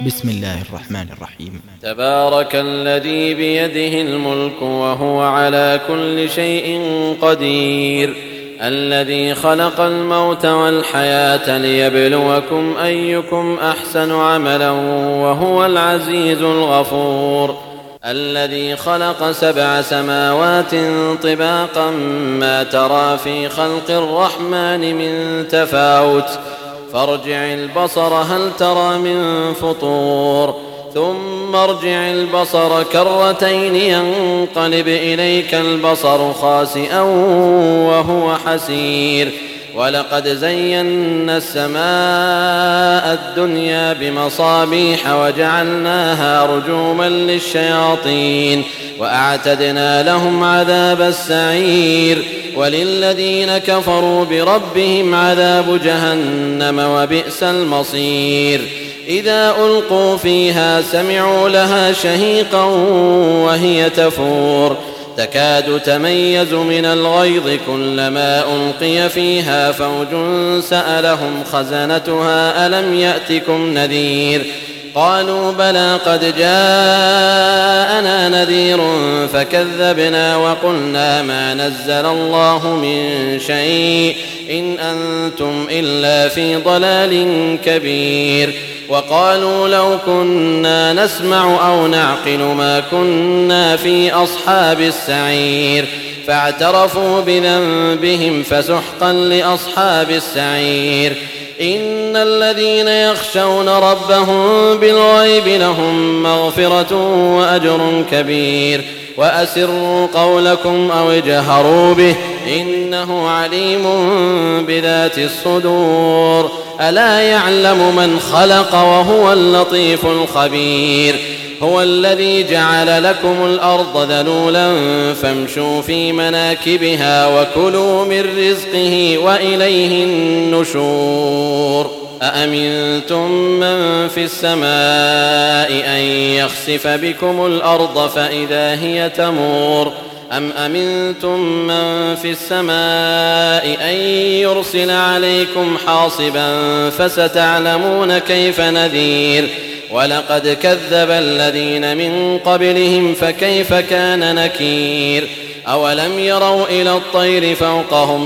بسم الله الرحمن الرحيم. تبارك الذي بيده الملك وهو على كل شيء قدير، الذي خلق الموت والحياة ليبلوكم أيكم أحسن عملا وهو العزيز الغفور، الذي خلق 7 سماوات طباقا ما ترى في خلق الرحمن من تفاوت، فارجع البصر هل ترى من فطور، ثم ارجع البصر كرتين ينقلب إليك البصر خاسئا وهو حسير، ولقد زينا السماء الدنيا بمصابيح وجعلناها رجوما للشياطين وأعتدنا لهم عذاب السعير، وللذين كفروا بربهم عذاب جهنم وبئس المصير. إذا ألقوا فيها سمعوا لها شهيقا وهي تفور، تكاد تميز من الغيظ كلما ألقي فيها فوج سألهم خزنتها ألم يأتكم نذير، قالوا بلى قد جاءنا نذير فكذبنا وقلنا ما نزل الله من شيء إن أنتم إلا في ضلال كبير، وقالوا لو كنا نسمع أو نعقل ما كنا في أصحاب السعير، فاعترفوا بذنبهم فسحقا لأصحاب السعير. إن الذين يخشون ربهم بالغيب لهم مغفرة وأجر كبير، وأسروا قولكم أو اجهروا به إنه عليم بذات الصدور، ألا يعلم من خلق وهو اللطيف الخبير. هو الذي جعل لكم الأرض ذلولا فامشوا في مناكبها وكلوا من رزقه وإليه النشور. أأمنتم من في السماء أن يخسف بكم الأرض فإذا هي تمور، أم أمنتم من في السماء أن يرسل عليكم حاصبا فستعلمون كيف نذير. ولقد كذب الذين من قبلهم فكيف كان نكير. أولم يروا إلى الطير فوقهم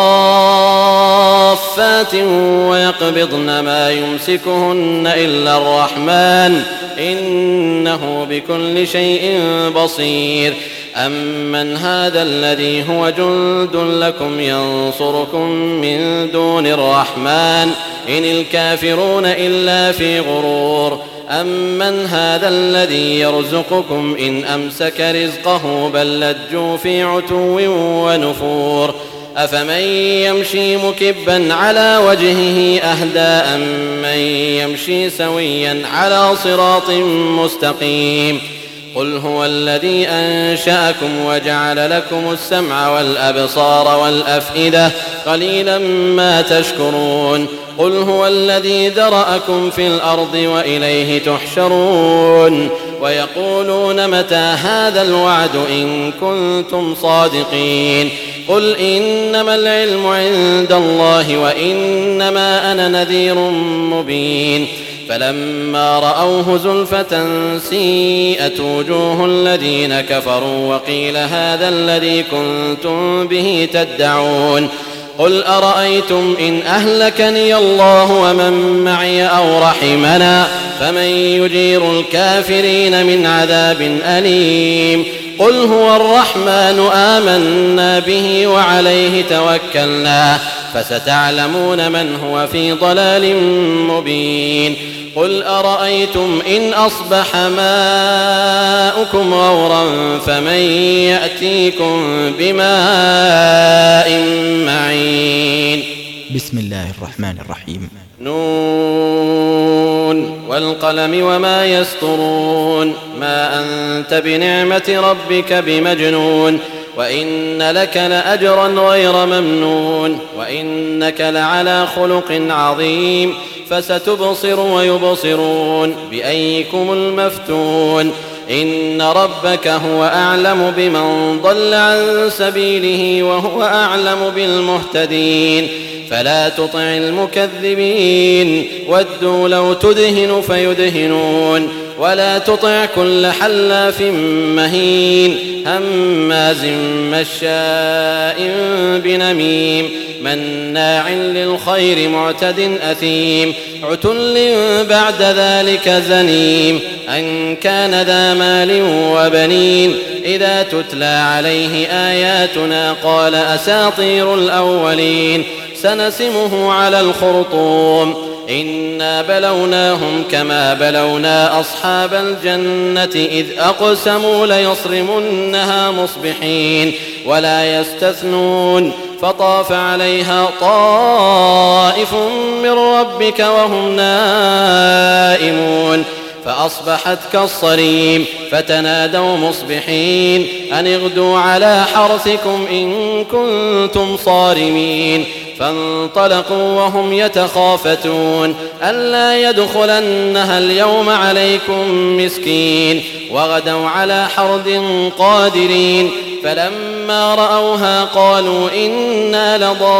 صافات ويقبضن ما يمسكهن إلا الرحمن إنه بكل شيء بصير. أمن هذا الذي هو جند لكم ينصركم من دون الرحمن إن الكافرون إلا في غرور. أمن هذا الذي يرزقكم إن أمسك رزقه بل لجوا في عتو ونفور. أفمن يمشي مكبا على وجهه أهدى أمن يمشي سويا على صراط مستقيم. قل هو الذي أنشأكم وجعل لكم السمع والأبصار والأفئدة قليلا ما تشكرون. قل هو الذي ذرأكم في الأرض وإليه تحشرون. ويقولون متى هذا الوعد إن كنتم صادقين. قل إنما العلم عند الله وإنما أنا نذير مبين. فلما رأوه زلفة سيئت وجوه الذين كفروا وقيل هذا الذي كنتم به تدعون. قل أرأيتم إن أهلكني الله ومن معي أو رحمنا فمن يجير الكافرين من عذاب أليم. قل هو الرحمن آمنا به وعليه توكلنا فستعلمون من هو في ضلال مبين. قل أرأيتم إن أصبح ماؤكم غورا فمن يأتيكم بماء معين. بسم الله الرحمن الرحيم. نون والقلم وما يسطرون ما أنت بنعمة ربك بمجنون وإن لك لأجرا غير ممنون وإنك لعلى خلق عظيم. فستبصر ويبصرون بأيكم المفتون. إن ربك هو أعلم بمن ضل عن سبيله وهو أعلم بالمهتدين. فلا تطع المكذبين ودوا لو تدهن فيدهنون ولا تطع كل حلاف مهين هماز مشاء بنميم مناع للخير معتد أثيم عتل بعد ذلك زنيم أن كان ذا مال وبنين إذا تتلى عليه آياتنا قال أساطير الأولين سنسمه على الخرطوم إنا بلوناهم كما بلونا أصحاب الجنة إذ أقسموا ليصرمنها مصبحين ولا يستثنون فطاف عليها طائف من ربك وهم نائمون فأصبحت كالصريم فتنادوا مصبحين أن اغدوا على حرثكم إن كنتم صارمين فانطلقوا وهم يتخافتون ألا يدخلنها اليوم عليكم مسكين وغدوا على حرد قادرين فلما رأوها قالوا إنا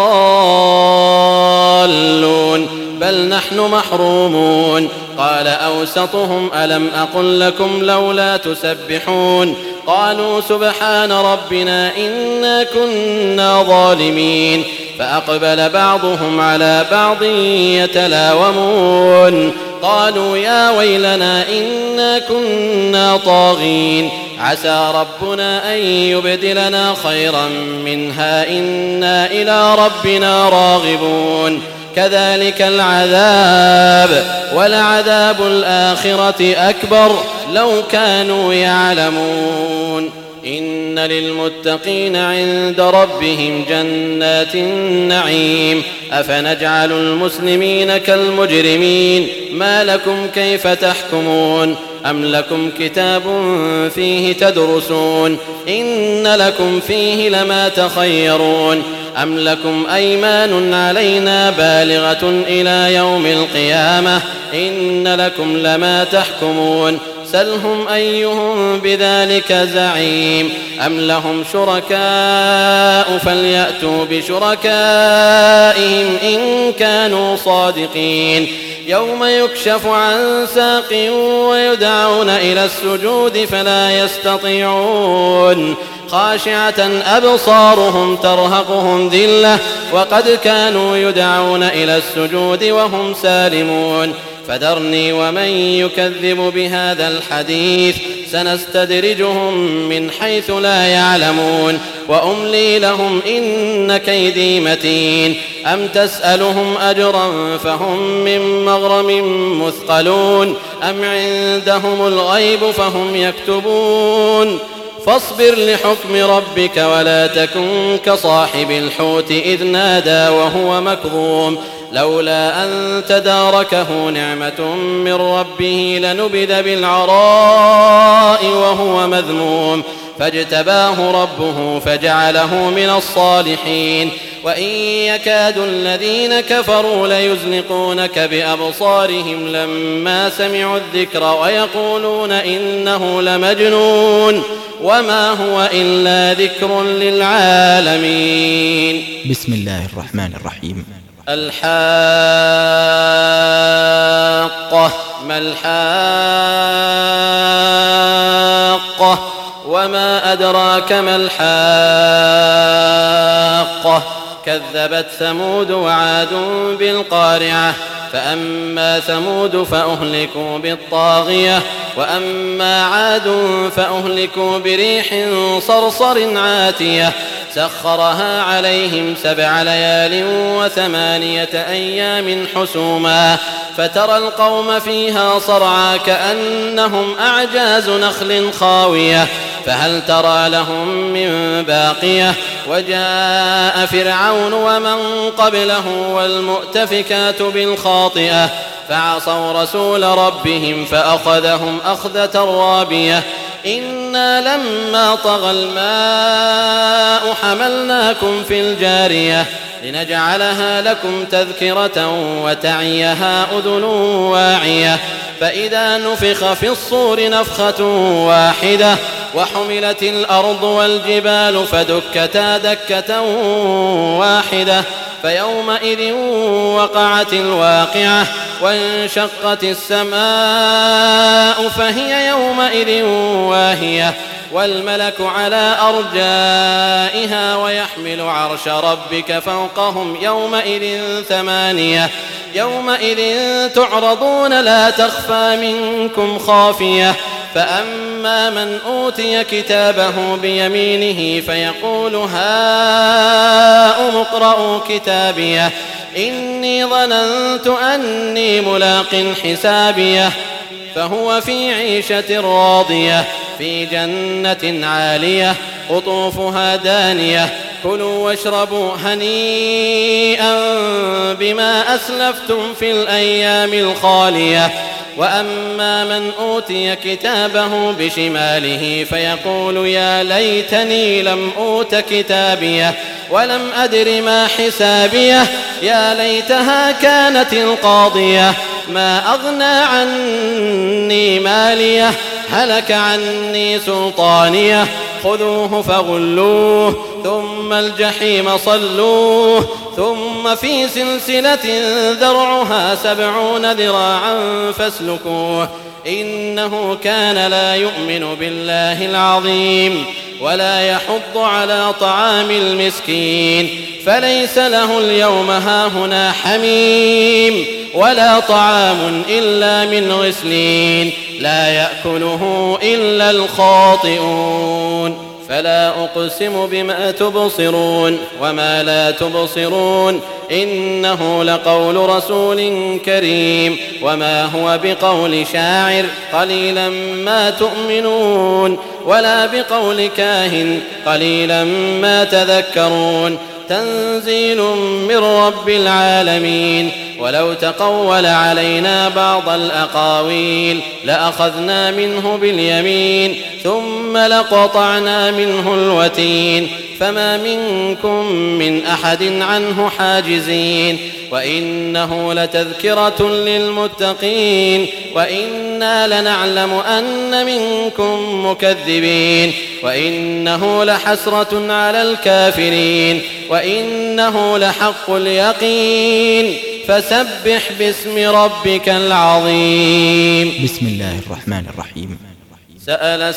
لضالون بل نحن محرومون قال أوسطهم ألم أقل لكم لولا تسبحون قالوا سبحان ربنا إنا كنا ظالمين فأقبل بعضهم على بعض يتلاومون قالوا يا ويلنا إنا كنا طاغين عسى ربنا أن يبدلنا خيرا منها إنا إلى ربنا راغبون كذلك العذاب ولعذاب الآخرة أكبر لو كانوا يعلمون إن للمتقين عند ربهم جنات النعيم أفنجعل المسلمين كالمجرمين ما لكم كيف تحكمون أم لكم كتاب فيه تدرسون إن لكم فيه لما تخيرون أم لكم أيمان علينا بالغة إلى يوم القيامة إن لكم لما تحكمون سلهم أيهم بذلك زعيم أم لهم شركاء فليأتوا بشركائهم إن كانوا صادقين يوم يكشف عن ساق ويدعون إلى السجود فلا يستطيعون خاشعة أبصارهم ترهقهم ذلة وقد كانوا يدعون إلى السجود وهم سالمون فذرني ومن يكذب بهذا الحديث سنستدرجهم من حيث لا يعلمون وأملي لهم إن كيدي متين أم تسألهم أجرا فهم من مغرم مثقلون أم عندهم الغيب فهم يكتبون فاصبر لحكم ربك ولا تكن كصاحب الحوت إذ نادى وهو مكظوم لولا أن تداركه نعمة من ربه لنبذ بالعراء وهو مذموم فاجتباه ربه فجعله من الصالحين وإن يكاد الذين كفروا ليزلقونك بأبصارهم لما سمعوا الذكر ويقولون إنه لمجنون وما هو إلا ذكر للعالمين بسم الله الرحمن الرحيم الحاقة ما الحاقة وما أدراك ما الحاقة كذبت ثمود وعاد بالقارعة فأما ثمود فأهلكوا بالطاغية وأما عاد فأهلكوا بريح صرصر عاتية سخرها عليهم 7 ليال و8 أيام حسوما فترى القوم فيها صرعى كأنهم أعجاز نخل خاوية فهل ترى لهم من باقية وجاء فرعون ومن قبله والمؤتفكات بالخاطئة فعصوا رسول ربهم فأخذهم أخذة رابية إنا لما طغى الماء حملناكم في الجارية لنجعلها لكم تذكرة وتعيها أذن واعية فإذا نفخ في الصور نفخة واحدة وحملت الأرض والجبال فدكتا دكة واحدة فيومئذ وقعت الواقعة وانشقت السماء فهي يومئذ واهية والملك على أرجائها ويحمل عرش ربك فوقهم يومئذ ثمانية يومئذ تعرضون لا تخفى منكم خافية فأما من أوتي كتابه بيمينه فيقول هاؤم اقرءوا كتابيه إني ظننت أني ملاق حسابيه فهو في عيشة راضية في جنة عالية قطوفها دانية كلوا واشربوا هنيئا بما أسلفتم في الأيام الخالية وأما من أوتي كتابه بشماله فيقول يا ليتني لم أوت كتابيه ولم أدر ما حسابيه يا ليتها كانت القاضية ما أغنى عني ماليه هلك عني سلطانيه خذوه فغلوه ثم الجحيم صلوه ثم في سلسلة ذرعها 70 ذراعا فاسلكوه إنه كان لا يؤمن بالله العظيم ولا يحض على طعام المسكين فليس له اليوم هاهنا حميم ولا طعام إلا من غسلين لا يأكله إلا الخاطئون فلا أقسم بما تبصرون وما لا تبصرون إنه لقول رسول كريم وما هو بقول شاعر قليلا ما تؤمنون ولا بقول كاهن قليلا ما تذكرون تنزيل من رب العالمين ولو تقول علينا بعض الأقاويل لأخذنا منه باليمين ثم لقطعنا منه الوتين فما منكم من أحد عنه حاجزين وإنه لتذكرة للمتقين وإنا لنعلم أن منكم مكذبين وإنه لحسرة على الكافرين وإنه لحق اليقين فسبح باسم ربك العظيم. بسم الله الرحمن الرحيم. سأل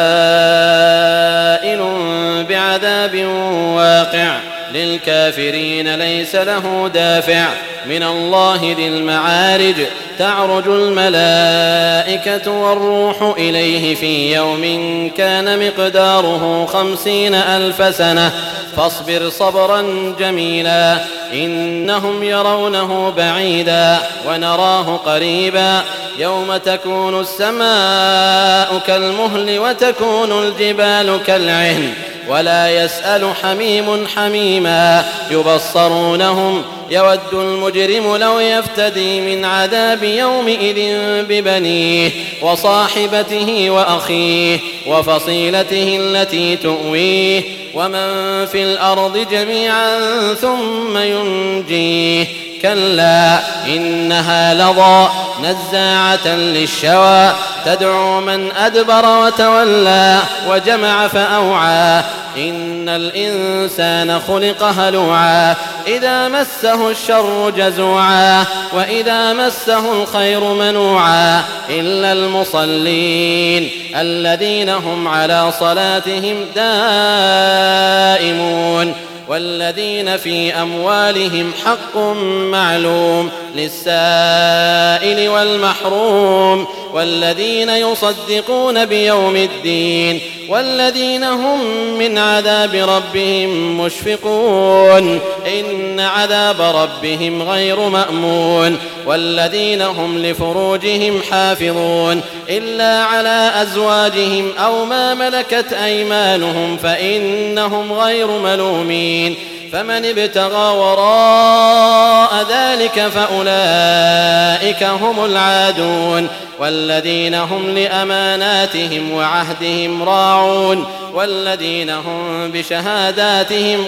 سائل بعذاب واقع للكافرين ليس له دافع من الله ذي المعارج تعرج الملائكة والروح إليه في يوم كان مقداره 50,000 سنة فاصبر صبرا جميلا إنهم يرونه بعيدا ونراه قريبا يوم تكون السماء كالمهل وتكون الجبال كالعهن ولا يسأل حميم حميما يبصرونهم يود المجرم لو يفتدي من عذاب يومئذ ببنيه وصاحبته وأخيه وفصيلته التي تؤويه ومن في الأرض جميعا ثم ينجيه كلا إنها لظى نزاعة للشوى تدعو من أدبر وتولى وجمع فأوعى إن الإنسان خلق هلوعا إذا مسه الشر جزوعا وإذا مسه الخير منوعا إلا المصلين الذين هم على صلاتهم دائمون والذين في أموالهم حق معلوم للسائل والمحروم والذين يصدقون بيوم الدين والذين هم من عذاب ربهم مشفقون إن عذاب ربهم غير مأمون والذين هم لفروجهم حافظون إلا على أزواجهم أو ما ملكت أيمانهم فإنهم غير ملومين فمن ابتغى وراء ذلك فأولئك هم العادون والذين هم لأماناتهم وعهدهم راعون والذين هم بشهاداتهم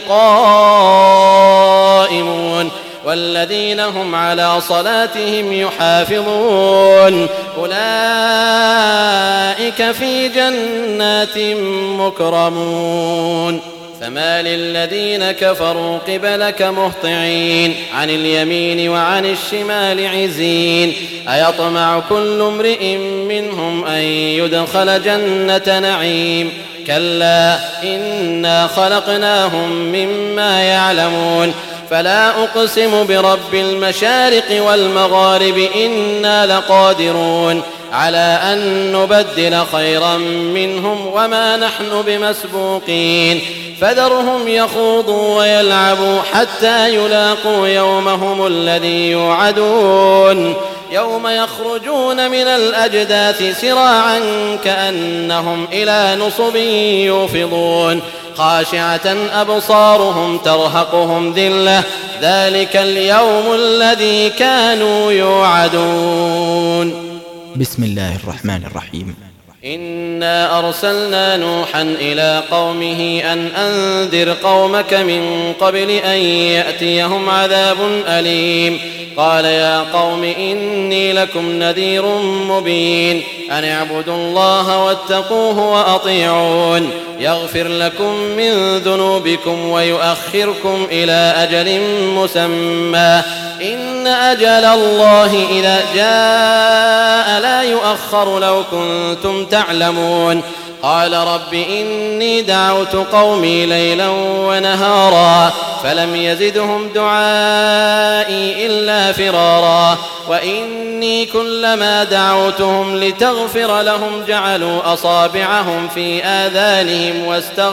قائمون والذين هم على صلاتهم يحافظون أولئك في جنات مكرمون فمال الذين كفروا قبلك مهطعين عن اليمين وعن الشمال عزين أيطمع كل امرئ منهم أن يدخل جنة نعيم كلا إنا خلقناهم مما يعلمون فلا أقسم برب المشارق والمغارب إنا لقادرون على أن نبدل خيرا منهم وما نحن بمسبوقين فذرهم يخوضوا ويلعبوا حتى يلاقوا يومهم الذي يوعدون يوم يخرجون من الأجداث سراعا كأنهم إلى نصب يوفضون خاشعة أبصارهم ترهقهم ذلة ذلك اليوم الذي كانوا يوعدون. بسم الله الرحمن الرحيم. إنا أرسلنا نوحا إلى قومه أن أنذر قومك من قبل أن يأتيهم عذاب أليم قال يا قوم إني لكم نذير مبين أن اعبدوا الله واتقوه وأطيعون يغفر لكم من ذنوبكم ويؤخركم إلى أجل مسمى إن أجل الله إذا جاء لا يؤخر لو كنتم تعلمون قال رب إني دعوت قومي ليلا ونهارا فلم يزدهم دعائي إلا فرارا وإني كلما دعوتهم لتغفر لهم جعلوا أصابعهم في آذانهم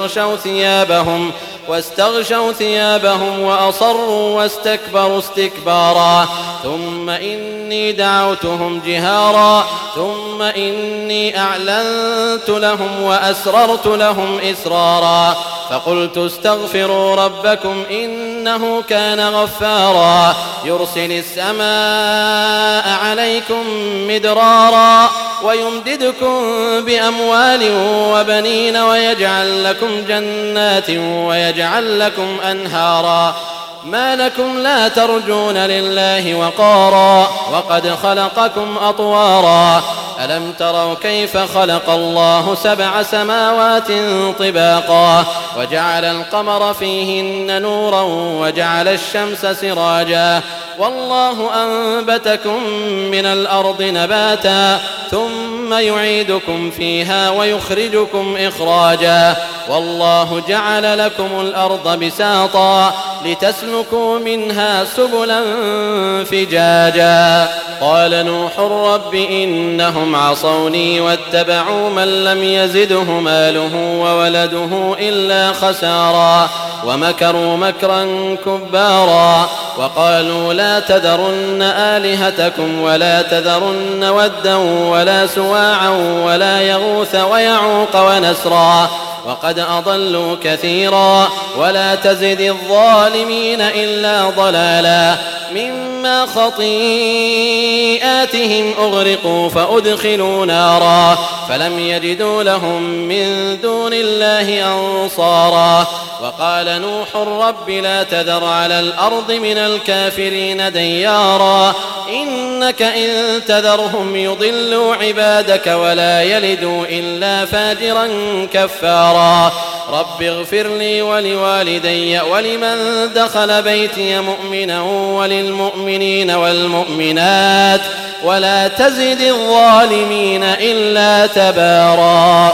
واستغشوا ثيابهم وأصروا واستكبروا استكبارا ثم إني دعوتهم جهارا ثم إني أعلنت لهم وأسررت لهم إسرارا فقلت استغفروا ربكم إنه كان غفارا يرسل السماء عليكم مدرارا ويمددكم بأموال وبنين ويجعل لكم جنات ويجعل لكم أنهارا ما لكم لا ترجون لله وقارا وقد خلقكم أطوارا ألم تروا كيف خلق الله 7 سماوات طباقا وجعل القمر فيهن نورا وجعل الشمس سراجا والله أنبتكم من الأرض نباتا ثم يعيدكم فيها ويخرجكم إخراجا والله جعل لكم الأرض بساطا لتسلكوا منها سبلا فجاجا قال نوح رب إنهم عصوني واتبعوا من لم يزده ماله وولده إلا خسارا ومكروا مكرا كبارا وقالوا لا تذرن آلهتكم ولا تذرن ودا ولا سواعا ولا يغوث ويعوق ونسرا وقد أضلوا كثيرا ولا تزد الظالمين إلا ضلالا مما خطيئاتهم أغرقوا فأدخلوا نارا فلم يجدوا لهم من دون الله أنصارا وقال نوح رب لا تذر على الأرض من الكافرين ديارا إنك إن تذرهم يضلوا عبادك ولا يلدوا إلا فاجرا كفارا رب اغفر لي ولوالدي ولمن دخل بيتي مؤمنا وللمؤمنين والمؤمنات ولا تزد الظالمين إلا تبارا.